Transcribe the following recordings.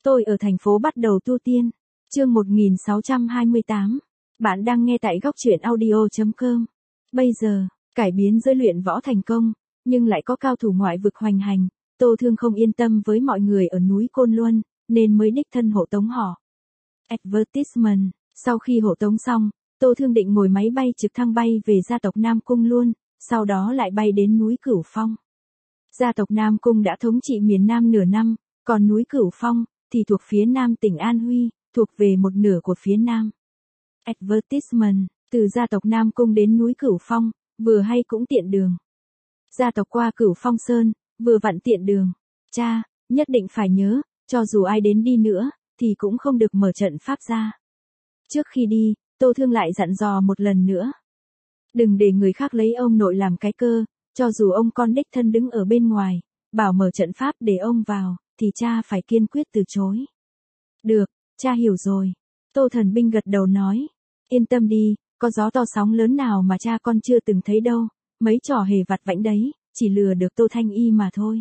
Tôi ở thành phố bắt đầu tu tiên. Chương 1628. Bạn đang nghe tại góc truyện audio.com. Bây giờ, cải biến giới luyện võ thành công, nhưng lại có cao thủ ngoại vực hoành hành. Tô Thương không yên tâm với mọi người ở núi Côn Luân, nên mới đích thân hộ tống họ. Advertisement. Sau khi hộ tống xong, Tô Thương định ngồi máy bay trực thăng bay về gia tộc Nam Cung luôn, sau đó lại bay đến núi Cửu Phong. Gia tộc Nam Cung đã thống trị miền Nam nửa năm, còn núi Cửu Phong thì thuộc phía Nam tỉnh An Huy, thuộc về một nửa của phía Nam. Advertisement. Từ gia tộc Nam Cung đến núi Cửu Phong, vừa hay cũng tiện đường. Gia tộc qua Cửu Phong Sơn, vừa vặn tiện đường. Cha, nhất định phải nhớ, cho dù ai đến đi nữa, thì cũng không được mở trận pháp ra. Trước khi đi, Tô Thương lại dặn dò một lần nữa. Đừng để người khác lấy ông nội làm cái cơ, cho dù ông con đích thân đứng ở bên ngoài, bảo mở trận pháp để ông vào, thì cha phải kiên quyết từ chối. Được, cha hiểu rồi. Tô Thần Binh gật đầu nói. Yên tâm đi, có gió to sóng lớn nào mà cha con chưa từng thấy đâu, mấy trò hề vặt vãnh đấy, chỉ lừa được Tô Thanh Y mà thôi.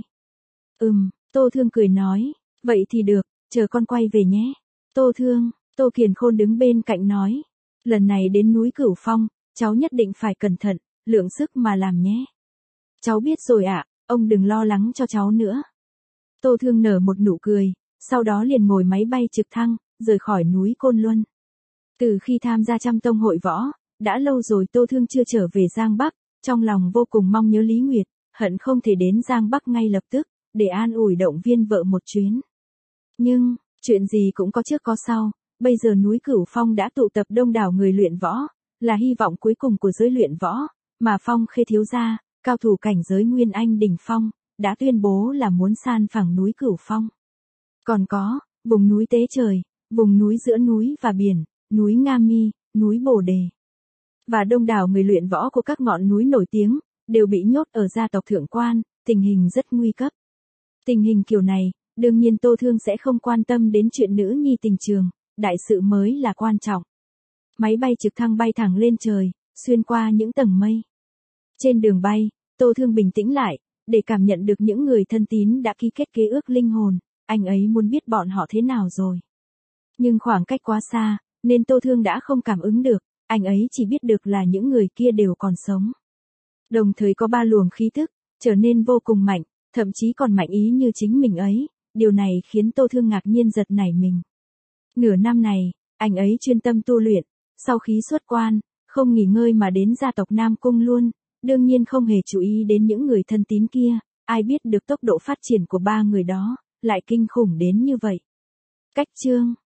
Tô Thương cười nói, vậy thì được, chờ con quay về nhé. Tô Thương, Tô Kiền Khôn đứng bên cạnh nói, lần này đến núi Cửu Phong, cháu nhất định phải cẩn thận, lượng sức mà làm nhé. Cháu biết rồi ạ, ông đừng lo lắng cho cháu nữa. Tô Thương nở một nụ cười, sau đó liền ngồi máy bay trực thăng, rời khỏi núi Côn Luân. Từ khi tham gia Trăm Tông hội võ, đã lâu rồi Tô Thương chưa trở về Giang Bắc, trong lòng vô cùng mong nhớ Lý Nguyệt, hận không thể đến Giang Bắc ngay lập tức, để an ủi động viên vợ một chuyến. Nhưng, chuyện gì cũng có trước có sau, bây giờ núi Cửu Phong đã tụ tập đông đảo người luyện võ, là hy vọng cuối cùng của giới luyện võ, mà Phong Khê thiếu gia, cao thủ cảnh giới Nguyên Anh đỉnh phong, đã tuyên bố là muốn san phẳng núi Cửu Phong. Còn có, vùng núi Tế Trời, vùng núi giữa núi và biển, núi Nga Mi, núi Bồ Đề. Và đông đảo người luyện võ của các ngọn núi nổi tiếng, đều bị nhốt ở gia tộc Thượng Quan, tình hình rất nguy cấp. Tình hình kiểu này, đương nhiên Tô Thương sẽ không quan tâm đến chuyện nữ nhi tình trường, đại sự mới là quan trọng. Máy bay trực thăng bay thẳng lên trời, xuyên qua những tầng mây. Trên đường bay, Tô Thương bình tĩnh lại, để cảm nhận được những người thân tín đã ký kết kế ước linh hồn, anh ấy muốn biết bọn họ thế nào rồi. Nhưng khoảng cách quá xa, nên Tô Thương đã không cảm ứng được, anh ấy chỉ biết được là những người kia đều còn sống. Đồng thời có 3 luồng khí thức, trở nên vô cùng mạnh, thậm chí còn mạnh ý như chính mình ấy, điều này khiến Tô Thương ngạc nhiên giật nảy mình. Nửa năm này, anh ấy chuyên tâm tu luyện, sau khi xuất quan, không nghỉ ngơi mà đến gia tộc Nam Cung luôn, đương nhiên không hề chú ý đến những người thân tín kia, ai biết được tốc độ phát triển của 3 người đó, lại kinh khủng đến như vậy. Cách chương